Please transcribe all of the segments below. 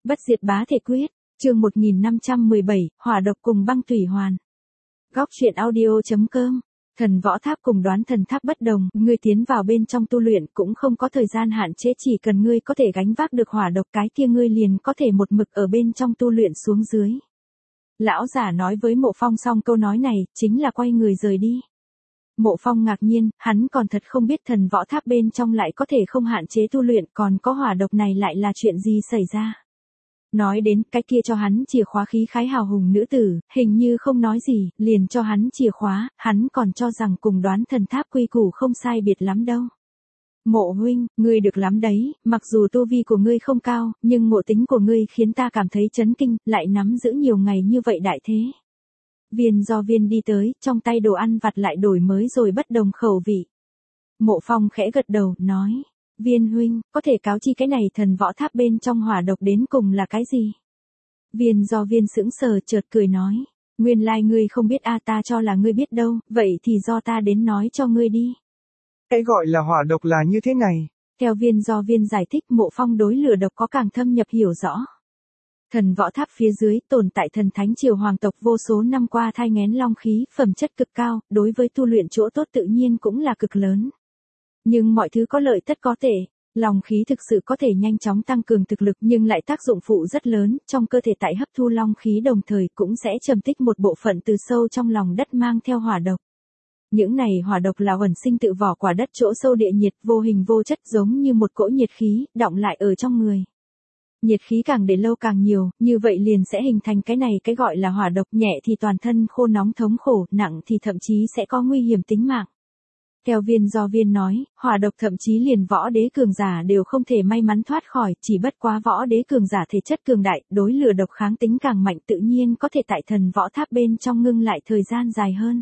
Bất diệt bá thể quyết, chương 1517, hỏa độc cùng băng thủy hoàn. Góc truyện audio.com. Thần võ tháp cùng đoán thần tháp bất đồng, ngươi tiến vào bên trong tu luyện cũng không có thời gian hạn chế, chỉ cần ngươi có thể gánh vác được hỏa độc cái kia ngươi liền có thể một mực ở bên trong tu luyện xuống dưới. Lão giả nói với Mộ Phong xong câu nói này, chính là quay người rời đi. Mộ Phong ngạc nhiên, hắn còn thật không biết thần võ tháp bên trong lại có thể không hạn chế tu luyện, còn có hỏa độc này lại là chuyện gì xảy ra. Nói đến cái kia cho hắn chìa khóa khí khái hào hùng nữ tử, hình như không nói gì, liền cho hắn chìa khóa, hắn còn cho rằng cùng đoán thần tháp quy củ không sai biệt lắm đâu. Mộ huynh, ngươi được lắm đấy, mặc dù tu vi của ngươi không cao, nhưng ngộ tính của ngươi khiến ta cảm thấy chấn kinh, lại nắm giữ nhiều ngày như vậy đại thế. Viên do viên đi tới, trong tay đồ ăn vặt lại đổi mới rồi bất đồng khẩu vị. Mộ Phong khẽ gật đầu, nói. Viên huynh, có thể cáo chi cái này thần võ tháp bên trong hỏa độc đến cùng là cái gì? Viên do viên sững sờ chợt cười nói. Nguyên lai ngươi không biết ta cho là ngươi biết đâu, vậy thì do ta đến nói cho ngươi đi. Cái gọi là hỏa độc là như thế này. Theo viên do viên giải thích, Mộ Phong đối lửa độc có càng thâm nhập hiểu rõ. Thần võ tháp phía dưới tồn tại thần thánh triều hoàng tộc vô số năm qua thai nghén long khí, phẩm chất cực cao, đối với tu luyện chỗ tốt tự nhiên cũng là cực lớn. Nhưng mọi thứ có lợi tất có tệ, long khí thực sự có thể nhanh chóng tăng cường thực lực nhưng lại tác dụng phụ rất lớn, trong cơ thể tại hấp thu long khí đồng thời cũng sẽ trầm tích một bộ phận từ sâu trong lòng đất mang theo hỏa độc. Những này hỏa độc là ẩn sinh tự vỏ quả đất chỗ sâu địa nhiệt vô hình vô chất giống như một cỗ nhiệt khí, đọng lại ở trong người. Nhiệt khí càng để lâu càng nhiều, như vậy liền sẽ hình thành cái này cái gọi là hỏa độc, nhẹ thì toàn thân khô nóng thống khổ, nặng thì thậm chí sẽ có nguy hiểm tính mạng. Theo viên do viên nói, hỏa độc thậm chí liền võ đế cường giả đều không thể may mắn thoát khỏi, chỉ bất quá võ đế cường giả thể chất cường đại, đối lửa độc kháng tính càng mạnh tự nhiên có thể tại thần võ tháp bên trong ngưng lại thời gian dài hơn.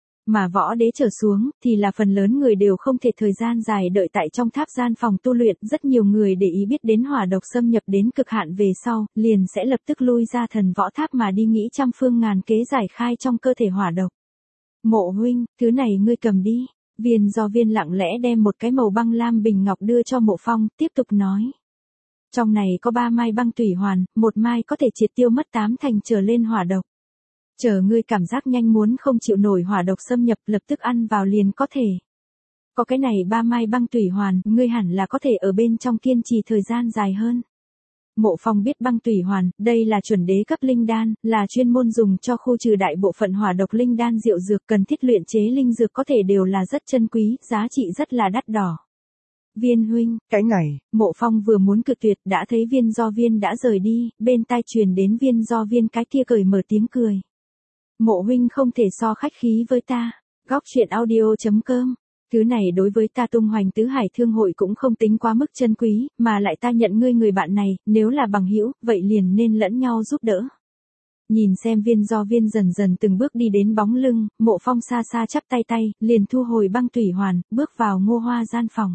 Mà võ đế trở xuống, thì là phần lớn người đều không thể thời gian dài đợi tại trong tháp gian phòng tu luyện, rất nhiều người để ý biết đến hỏa độc xâm nhập đến cực hạn về sau, liền sẽ lập tức lui ra thần võ tháp mà đi nghĩ trăm phương ngàn kế giải khai trong cơ thể hỏa độc. Mộ huynh, thứ này ngươi cầm đi. Viên do viên lặng lẽ đem một cái màu băng lam bình ngọc đưa cho Mộ Phong, tiếp tục nói. Trong này có 3 mai băng thủy hoàn, một mai có thể triệt tiêu mất 8 thành trở lên hỏa độc. Chờ ngươi cảm giác nhanh muốn không chịu nổi hỏa độc xâm nhập lập tức ăn vào liền có thể. Có cái này 3 mai băng thủy hoàn, ngươi hẳn là có thể ở bên trong kiên trì thời gian dài hơn. Mộ Phong biết băng thủy hoàn, đây là chuẩn đế cấp linh đan, là chuyên môn dùng cho khu trừ đại bộ phận hỏa độc linh đan diệu dược cần thiết luyện chế linh dược có thể đều là rất chân quý, giá trị rất là đắt đỏ. Viên huynh, cái này, Mộ Phong vừa muốn cự tuyệt đã thấy viên do viên đã rời đi, bên tai truyền đến viên do viên cái kia cởi mở tiếng cười. Mộ huynh không thể so khách khí với ta. Góc truyện audio.com. Thứ này đối với ta tung hoành tứ hải thương hội cũng không tính quá mức chân quý, mà lại ta nhận ngươi người bạn này, nếu là bằng hữu, vậy liền nên lẫn nhau giúp đỡ. Nhìn xem viên do viên dần dần từng bước đi đến bóng lưng, Mộ Phong xa xa chắp tay, liền thu hồi băng thủy hoàn, bước vào Ngô Hoa gian phòng.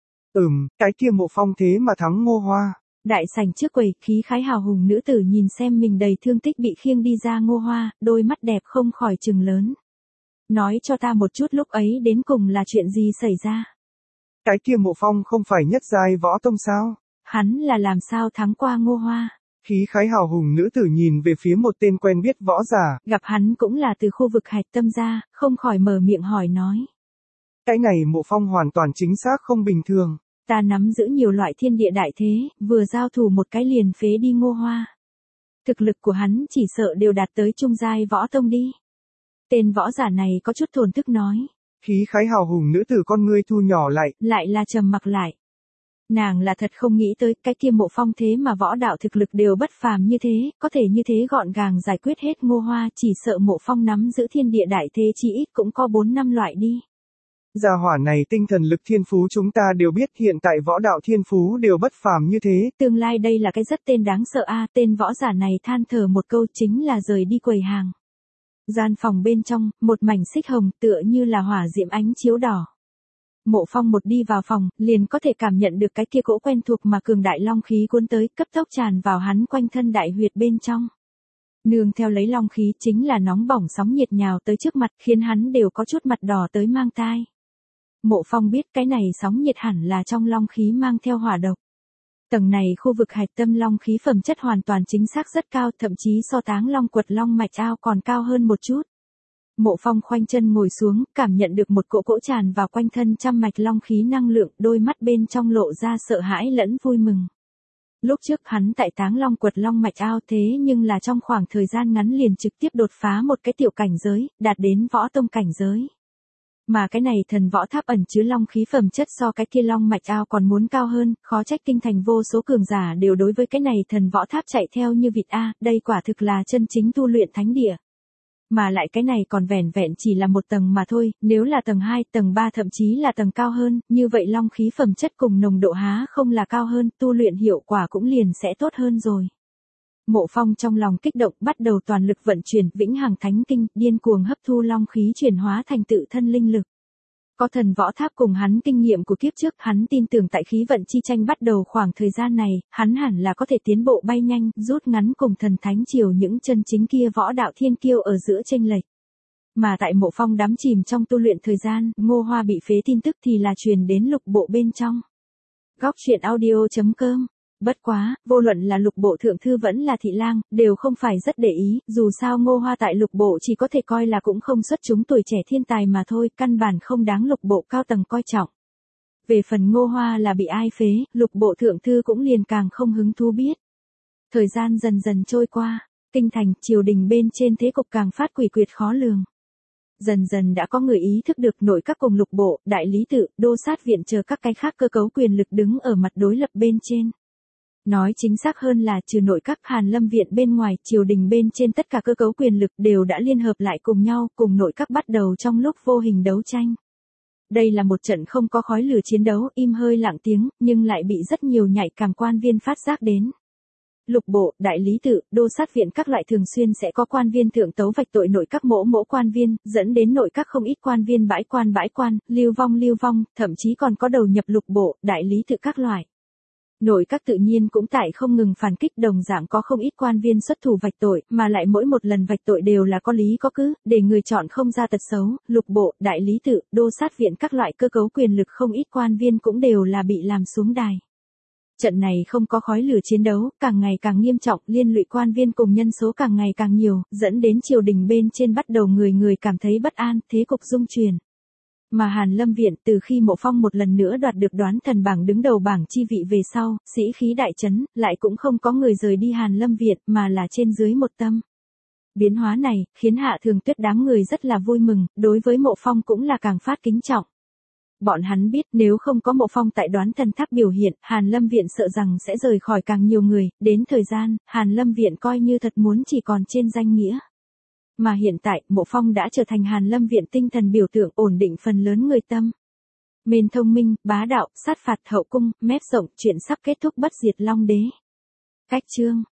Cái kia Mộ Phong thế mà thắng Ngô Hoa. Đại sảnh trước quầy, khí khái hào hùng nữ tử nhìn xem mình đầy thương tích bị khiêng đi ra Ngô Hoa, đôi mắt đẹp không khỏi trừng lớn. Nói cho ta một chút lúc ấy đến cùng là chuyện gì xảy ra. Cái kia Mộ Phong không phải nhất giai võ tông sao? Hắn là làm sao thắng qua Ngô Hoa? Khí khái hào hùng nữ tử nhìn về phía một tên quen biết võ giả. Gặp hắn cũng là từ khu vực Hạch Tâm ra, không khỏi mở miệng hỏi nói. Cái này Mộ Phong hoàn toàn chính xác không bình thường. Ta nắm giữ nhiều loại thiên địa đại thế, vừa giao thủ một cái liền phế đi Ngô Hoa. Thực lực của hắn chỉ sợ đều đạt tới trung giai võ tông đi. Tên võ giả này có chút thổn thức nói. Khí khái hào hùng nữ tử con ngươi thu nhỏ lại là trầm mặc lại. Nàng là thật không nghĩ tới cái kia Mộ Phong thế mà võ đạo thực lực đều bất phàm như thế, có thể như thế gọn gàng giải quyết hết Ngô Hoa, chỉ sợ Mộ Phong nắm giữ thiên địa đại thế chỉ ít cũng có 4-5 loại đi. Gia hỏa này tinh thần lực thiên phú chúng ta đều biết, hiện tại võ đạo thiên phú đều bất phàm như thế. Tương lai đây là cái rất tên đáng sợ tên võ giả này than thở một câu chính là rời đi quầy hàng. Gian phòng bên trong, một mảnh xích hồng tựa như là hỏa diễm ánh chiếu đỏ. Mộ Phong một đi vào phòng, liền có thể cảm nhận được cái kia cỗ quen thuộc mà cường đại long khí cuốn tới, cấp tốc tràn vào hắn quanh thân đại huyệt bên trong. Nương theo lấy long khí chính là nóng bỏng sóng nhiệt nhào tới trước mặt, khiến hắn đều có chút mặt đỏ tới mang tai. Mộ Phong biết cái này sóng nhiệt hẳn là trong long khí mang theo hỏa độc. Tầng này khu vực hạch tâm long khí phẩm chất hoàn toàn chính xác rất cao, thậm chí so Táng Long Quật Long Mạch Ao còn cao hơn một chút. Mộ Phong khoanh chân ngồi xuống, cảm nhận được một cỗ tràn vào quanh thân trăm mạch long khí năng lượng, đôi mắt bên trong lộ ra sợ hãi lẫn vui mừng. Lúc trước hắn tại Táng Long Quật Long Mạch Ao thế nhưng là trong khoảng thời gian ngắn liền trực tiếp đột phá một cái tiểu cảnh giới, đạt đến võ tông cảnh giới. Mà cái này thần võ tháp ẩn chứa long khí phẩm chất so cái kia Long Mạch Ao còn muốn cao hơn, khó trách kinh thành vô số cường giả đều đối với cái này thần võ tháp chạy theo như vịt a, đây quả thực là chân chính tu luyện thánh địa. Mà lại cái này còn vẻn vẹn chỉ là một tầng mà thôi, nếu là tầng 2, tầng 3 thậm chí là tầng cao hơn, như vậy long khí phẩm chất cùng nồng độ há không là cao hơn, tu luyện hiệu quả cũng liền sẽ tốt hơn rồi. Mộ Phong trong lòng kích động bắt đầu toàn lực vận chuyển Vĩnh Hằng Thánh Kinh, điên cuồng hấp thu long khí chuyển hóa thành tự thân linh lực. Có thần võ tháp cùng hắn kinh nghiệm của kiếp trước, hắn tin tưởng tại khí vận chi tranh bắt đầu khoảng thời gian này, hắn hẳn là có thể tiến bộ bay nhanh, rút ngắn cùng thần thánh triều những chân chính kia võ đạo thiên kiêu ở giữa chênh lệch. Mà tại Mộ Phong đắm chìm trong tu luyện thời gian, Ngô Hoa bị phế tin tức thì là truyền đến lục bộ bên trong. Góc truyện audio.com. Bất quá, vô luận là lục bộ thượng thư vẫn là thị lang, đều không phải rất để ý, dù sao Ngô Hoa tại lục bộ chỉ có thể coi là cũng không xuất chúng tuổi trẻ thiên tài mà thôi, căn bản không đáng lục bộ cao tầng coi trọng. Về phần Ngô Hoa là bị ai phế, lục bộ thượng thư cũng liền càng không hứng thú biết. Thời gian dần dần trôi qua, kinh thành, triều đình bên trên thế cục càng phát quỷ quyệt khó lường. Dần dần đã có người ý thức được nội các cùng lục bộ, đại lý tự, đô sát viện chờ các cái khác cơ cấu quyền lực đứng ở mặt đối lập bên trên. Nói chính xác hơn là trừ nội các Hàn Lâm Viện bên ngoài, triều đình bên trên tất cả cơ cấu quyền lực đều đã liên hợp lại cùng nhau, cùng nội các bắt đầu trong lúc vô hình đấu tranh. Đây là một trận không có khói lửa chiến đấu, im hơi lặng tiếng, nhưng lại bị rất nhiều nhạy cảm quan viên phát giác đến. Lục bộ, đại lý tự, đô sát viện các loại thường xuyên sẽ có quan viên thượng tấu vạch tội nội các mỗ quan viên, dẫn đến nội các không ít quan viên bãi quan, lưu vong, thậm chí còn có đầu nhập lục bộ, đại lý tự các loại. Nội các tự nhiên cũng tại không ngừng phản kích, đồng dạng có không ít quan viên xuất thủ vạch tội, mà lại mỗi một lần vạch tội đều là có lý có cứ, để người chọn không ra tật xấu, lục bộ, đại lý tự, đô sát viện các loại cơ cấu quyền lực không ít quan viên cũng đều là bị làm xuống đài. Trận này không có khói lửa chiến đấu, càng ngày càng nghiêm trọng, liên lụy quan viên cùng nhân số càng ngày càng nhiều, dẫn đến triều đình bên trên bắt đầu người cảm thấy bất an, thế cục rung chuyển. Mà Hàn Lâm Viện từ khi Mộ Phong một lần nữa đoạt được đoán thần bảng đứng đầu bảng chi vị về sau, sĩ khí đại chấn, lại cũng không có người rời đi Hàn Lâm Viện mà là trên dưới một tâm. Biến hóa này, khiến Hạ Thường Tuyết đám người rất là vui mừng, đối với Mộ Phong cũng là càng phát kính trọng. Bọn hắn biết nếu không có Mộ Phong tại đoán thần tháp biểu hiện, Hàn Lâm Viện sợ rằng sẽ rời khỏi càng nhiều người, đến thời gian, Hàn Lâm Viện coi như thật muốn chỉ còn trên danh nghĩa. Mà hiện tại, Mộ Phong đã trở thành Hàn Lâm Viện tinh thần biểu tượng, ổn định phần lớn người tâm. Mên thông minh, bá đạo, sát phạt hậu cung, mép rộng, chuyện sắp kết thúc bất diệt long đế. Cách chương